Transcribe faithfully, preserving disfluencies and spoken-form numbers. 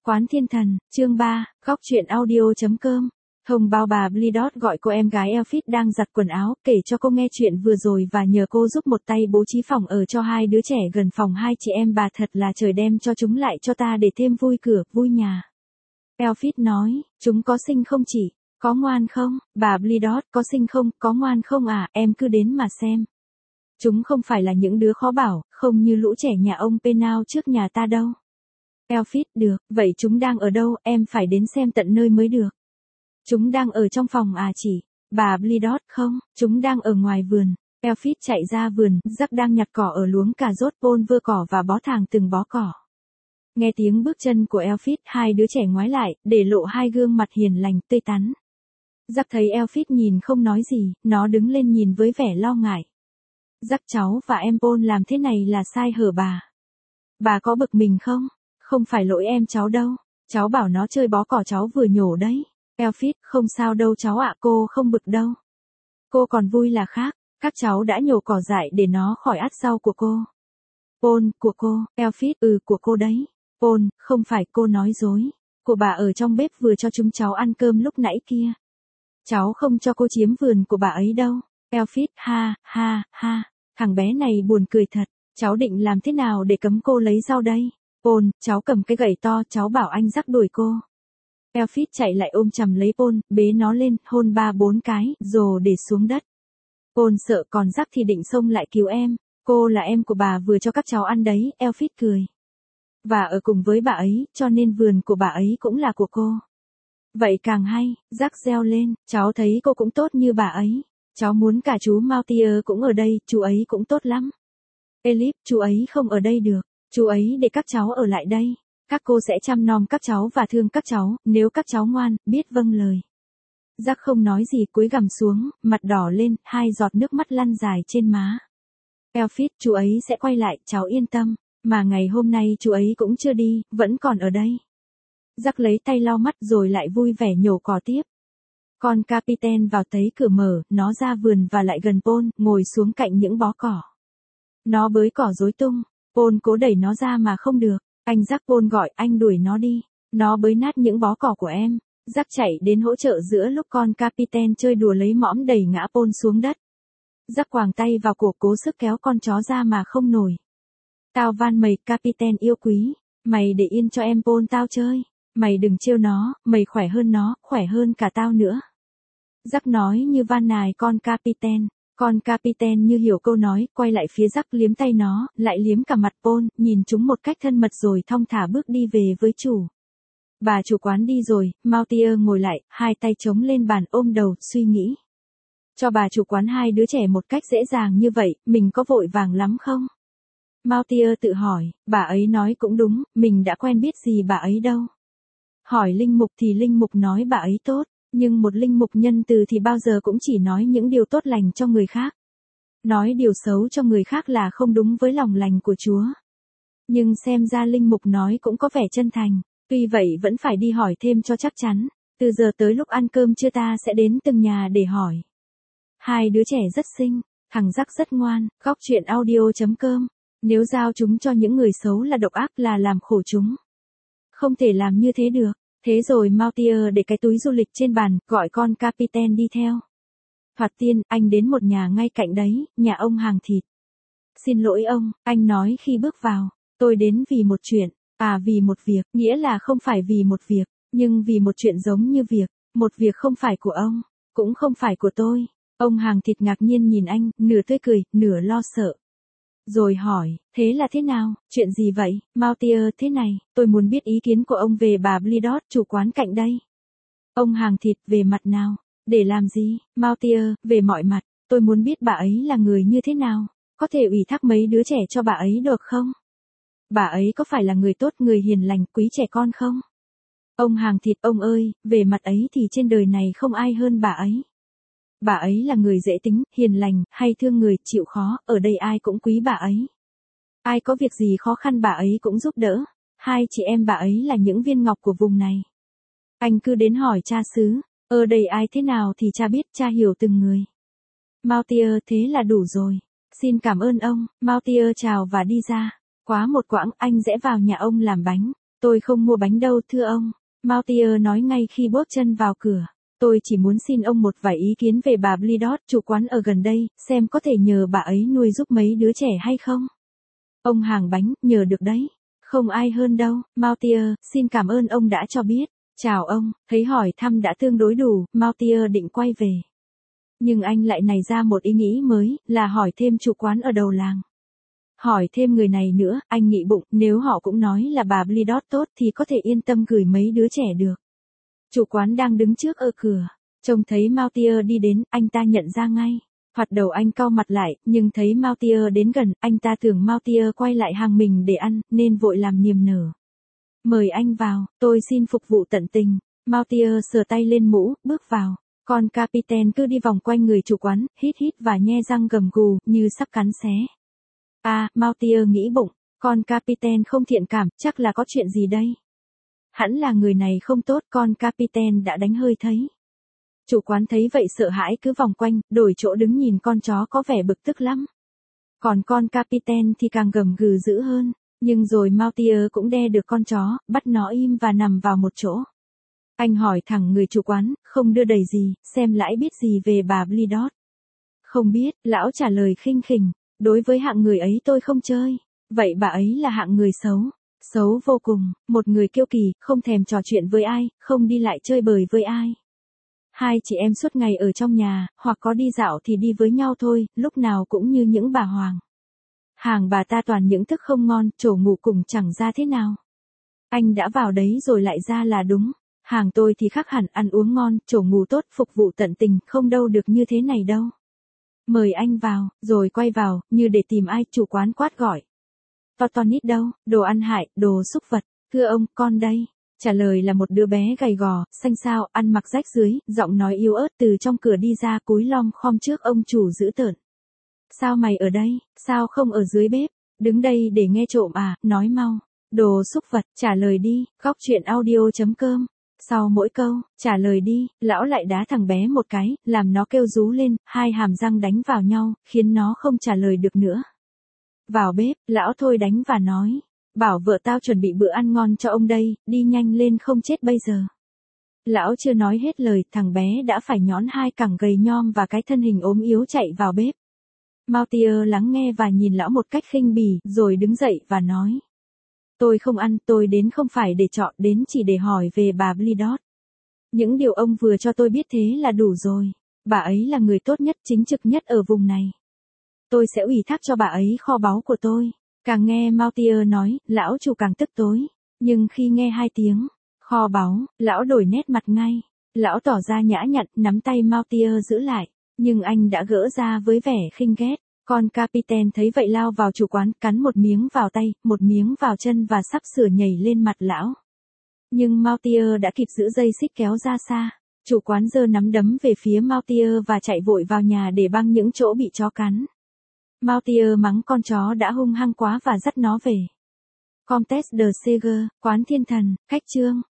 Quán Thiên Thần, chương ba, góc truyện audio.com. Thông báo bà Blidot gọi cô em gái Elfit đang giặt quần áo, kể cho cô nghe chuyện vừa rồi và nhờ cô giúp một tay bố trí phòng ở cho hai đứa trẻ gần phòng hai chị em bà, thật là trời đem cho chúng lại cho ta để thêm vui cửa, vui nhà. Elfit nói, chúng có xinh không chị? Có ngoan không? Bà Blidot, có xinh không? Có ngoan không à? Em cứ đến mà xem. Chúng không phải là những đứa khó bảo, không như lũ trẻ nhà ông Penao trước nhà ta đâu. Elfit, được, vậy chúng đang ở đâu? Em phải đến xem tận nơi mới được. Chúng đang ở trong phòng à chị? Bà Blidot, không, chúng đang ở ngoài vườn. Elfit chạy ra vườn, Jack đang nhặt cỏ ở luống cà rốt, Paul vơ cỏ và bó thàng từng bó cỏ. Nghe tiếng bước chân của Elfit, hai đứa trẻ ngoái lại, để lộ hai gương mặt hiền lành, tươi tắn. Jack thấy Elfit nhìn không nói gì, nó đứng lên nhìn với vẻ lo ngại. Jack, cháu và em Paul làm thế này là sai hở bà. Bà có bực mình không? Không phải lỗi em cháu đâu. Cháu bảo nó chơi bó cỏ cháu vừa nhổ đấy. Elfit, không sao đâu cháu ạ, cô không bực đâu. Cô còn vui là khác, các cháu đã nhổ cỏ dại để nó khỏi át sau của cô. Paul, của cô. Elfit, ừ, của cô đấy. Paul, không phải, cô nói dối. Của bà ở trong bếp vừa cho chúng cháu ăn cơm lúc nãy kia. Cháu không cho cô chiếm vườn của bà ấy đâu. Elfit, ha, ha, ha, thằng bé này buồn cười thật. Cháu định làm thế nào để cấm cô lấy rau đây? Paul, cháu cầm cái gậy to, cháu bảo anh Jack đuổi cô. Elfit chạy lại ôm chầm lấy Paul, bế nó lên, hôn ba bốn cái, rồi để xuống đất. Paul sợ, còn Jack thì định xông lại cứu em. Cô là em của bà vừa cho các cháu ăn đấy, Elfit cười. Và ở cùng với bà ấy, cho nên vườn của bà ấy cũng là của cô. Vậy càng hay, Jack reo lên, cháu thấy cô cũng tốt như bà ấy. Cháu muốn cả chú Mautier cũng ở đây, chú ấy cũng tốt lắm. Elif, chú ấy không ở đây được. Chú ấy để các cháu ở lại đây. Các cô sẽ chăm nom các cháu và thương các cháu, nếu các cháu ngoan, biết vâng lời. Jack không nói gì, cúi gằm xuống, mặt đỏ lên, hai giọt nước mắt lăn dài trên má. Elfit, chú ấy sẽ quay lại, cháu yên tâm. Mà ngày hôm nay chú ấy cũng chưa đi, vẫn còn ở đây. Jack lấy tay lau mắt rồi lại vui vẻ nhổ cỏ tiếp. Con Captain vào thấy cửa mở, nó ra vườn và lại gần Paul, ngồi xuống cạnh những bó cỏ. Nó bới cỏ rối tung. Paul cố đẩy nó ra mà không được. Anh Jack, Paul gọi, anh đuổi nó đi. Nó bới nát những bó cỏ của em. Jack chạy đến hỗ trợ giữa lúc con Captain chơi đùa lấy mõm đẩy ngã Paul xuống đất. Jack quàng tay vào cổ cố sức kéo con chó ra mà không nổi. Tao van mày, Captain yêu quý. Mày để yên cho em Paul tao chơi. Mày đừng trêu nó, mày khỏe hơn nó, khỏe hơn cả tao nữa. Jack nói như van nài con Captain. Con Captain như hiểu câu nói, quay lại phía Jack liếm tay nó, lại liếm cả mặt Paul, nhìn chúng một cách thân mật rồi thong thả bước đi về với chủ. Bà chủ quán đi rồi, Mautier ngồi lại, hai tay chống lên bàn ôm đầu, suy nghĩ. Cho bà chủ quán hai đứa trẻ một cách dễ dàng như vậy, mình có vội vàng lắm không? Mautier tự hỏi, bà ấy nói cũng đúng, mình đã quen biết gì bà ấy đâu. Hỏi linh mục thì linh mục nói bà ấy tốt. Nhưng một linh mục nhân từ thì bao giờ cũng chỉ nói những điều tốt lành cho người khác. Nói điều xấu cho người khác là không đúng với lòng lành của Chúa. Nhưng xem ra linh mục nói cũng có vẻ chân thành. Tuy vậy vẫn phải đi hỏi thêm cho chắc chắn. Từ giờ tới lúc ăn cơm trưa ta sẽ đến từng nhà để hỏi. Hai đứa trẻ rất xinh, thằng Jack rất ngoan, góc truyện audio.com. Nếu giao chúng cho những người xấu là độc ác, là làm khổ chúng. Không thể làm như thế được. Thế rồi Mautier để cái túi du lịch trên bàn, gọi con Captain đi theo. Thoạt tiên, anh đến một nhà ngay cạnh đấy, nhà ông hàng thịt. Xin lỗi ông, anh nói khi bước vào. Tôi đến vì một chuyện, à vì một việc, nghĩa là không phải vì một việc, nhưng vì một chuyện giống như việc. Một việc không phải của ông, cũng không phải của tôi. Ông hàng thịt ngạc nhiên nhìn anh, nửa tươi cười, nửa lo sợ. Rồi hỏi, thế là thế nào, chuyện gì vậy, Mautier, thế này, tôi muốn biết ý kiến của ông về bà Blidot, chủ quán cạnh đây. Ông hàng thịt, về mặt nào, để làm gì, Mautier, về mọi mặt, tôi muốn biết bà ấy là người như thế nào, có thể ủy thác mấy đứa trẻ cho bà ấy được không? Bà ấy có phải là người tốt, người hiền lành, quý trẻ con không? Ông hàng thịt, ông ơi, về mặt ấy thì trên đời này không ai hơn bà ấy. Bà ấy là người dễ tính, hiền lành, hay thương người, chịu khó, ở đây ai cũng quý bà ấy. Ai có việc gì khó khăn bà ấy cũng giúp đỡ. Hai chị em bà ấy là những viên ngọc của vùng này. Anh cứ đến hỏi cha xứ, ở đây ai thế nào thì cha biết, cha hiểu từng người. Mautier, thế là đủ rồi. Xin cảm ơn ông. Mautier chào và đi ra. Quá một quãng, anh rẽ vào nhà ông làm bánh. Tôi không mua bánh đâu thưa ông, Moutier nói ngay khi bước chân vào cửa. Tôi chỉ muốn xin ông một vài ý kiến về bà Blidot, chủ quán ở gần đây, xem có thể nhờ bà ấy nuôi giúp mấy đứa trẻ hay không. Ông hàng bánh, nhờ được đấy. Không ai hơn đâu, Moutier, xin cảm ơn ông đã cho biết. Chào ông, thấy hỏi thăm đã tương đối đủ, Moutier định quay về. Nhưng anh lại nảy ra một ý nghĩ mới, là hỏi thêm chủ quán ở đầu làng. Hỏi thêm người này nữa, anh nghĩ bụng, nếu họ cũng nói là bà Blidot tốt thì có thể yên tâm gửi mấy đứa trẻ được. Chủ quán đang đứng trước ở cửa, trông thấy Moutier đi đến, anh ta nhận ra ngay. Thoạt đầu anh cau mặt lại, nhưng thấy Moutier đến gần, anh ta tưởng Moutier quay lại hàng mình để ăn, nên vội làm niềm nở. Mời anh vào, tôi xin phục vụ tận tình. Moutier sờ tay lên mũ, bước vào. Con Capitaine cứ đi vòng quanh người chủ quán, hít hít và nhe răng gầm gù, như sắp cắn xé. À, Moutier nghĩ bụng, con Capitaine không thiện cảm, chắc là có chuyện gì đây? Hẳn là người này không tốt, con Capitaine đã đánh hơi thấy. Chủ quán thấy vậy sợ hãi cứ vòng quanh, đổi chỗ đứng nhìn con chó có vẻ bực tức lắm. Còn con Capitaine thì càng gầm gừ dữ hơn, nhưng rồi Moutier cũng đe được con chó, bắt nó im và nằm vào một chỗ. Anh hỏi thẳng người chủ quán, không đưa đẩy gì, xem lãi biết gì về bà Blidot. Không biết, lão trả lời khinh khỉnh, đối với hạng người ấy tôi không chơi. Vậy bà ấy là hạng người xấu. Xấu vô cùng, một người kiêu kỳ, không thèm trò chuyện với ai, không đi lại chơi bời với ai. Hai chị em suốt ngày ở trong nhà, hoặc có đi dạo thì đi với nhau thôi, lúc nào cũng như những bà hoàng. Hàng bà ta toàn những thức không ngon, chỗ ngủ cùng chẳng ra thế nào. Anh đã vào đấy rồi lại ra là đúng. Hàng tôi thì khác hẳn, ăn uống ngon, chỗ ngủ tốt, phục vụ tận tình, không đâu được như thế này đâu. Mời anh vào, rồi quay vào, như để tìm ai, chủ quán quát gọi. Totonit đâu, đồ ăn hại, đồ xúc vật, thưa ông, con đây. Trả lời là một đứa bé gầy gò, xanh xao, ăn mặc rách dưới, giọng nói yếu ớt từ trong cửa đi ra cúi lom khom trước ông chủ dữ tợn. Sao mày ở đây, sao không ở dưới bếp, đứng đây để nghe trộm à, nói mau. Đồ xúc vật, trả lời đi, góc chuyện audio chấm com. Sau mỗi câu, trả lời đi, lão lại đá thằng bé một cái, làm nó kêu rú lên, hai hàm răng đánh vào nhau, khiến nó không trả lời được nữa. Vào bếp, lão thôi đánh và nói, bảo vợ tao chuẩn bị bữa ăn ngon cho ông đây, đi nhanh lên không chết bây giờ. Lão chưa nói hết lời, thằng bé đã phải nhón hai cẳng gầy nhom và cái thân hình ốm yếu chạy vào bếp. Moutier lắng nghe và nhìn lão một cách khinh bỉ, rồi đứng dậy và nói. Tôi không ăn, tôi đến không phải để chọn, đến chỉ để hỏi về bà Blidot. Những điều ông vừa cho tôi biết thế là đủ rồi. Bà ấy là người tốt nhất, chính trực nhất ở vùng này. Tôi sẽ ủy thác cho bà ấy kho báu của tôi. Càng nghe Moutier nói, lão chủ càng tức tối. Nhưng khi nghe hai tiếng, kho báu, lão đổi nét mặt ngay. Lão tỏ ra nhã nhặn, nắm tay Moutier giữ lại. Nhưng anh đã gỡ ra với vẻ khinh ghét. Con Capitaine thấy vậy lao vào chủ quán, cắn một miếng vào tay, một miếng vào chân và sắp sửa nhảy lên mặt lão. Nhưng Moutier đã kịp giữ dây xích kéo ra xa. Chủ quán giơ nắm đấm về phía Moutier và chạy vội vào nhà để băng những chỗ bị chó cắn. Moutier mắng con chó đã hung hăng quá và dắt nó về. Comtesse de Segur, quán thiên thần, khách trương.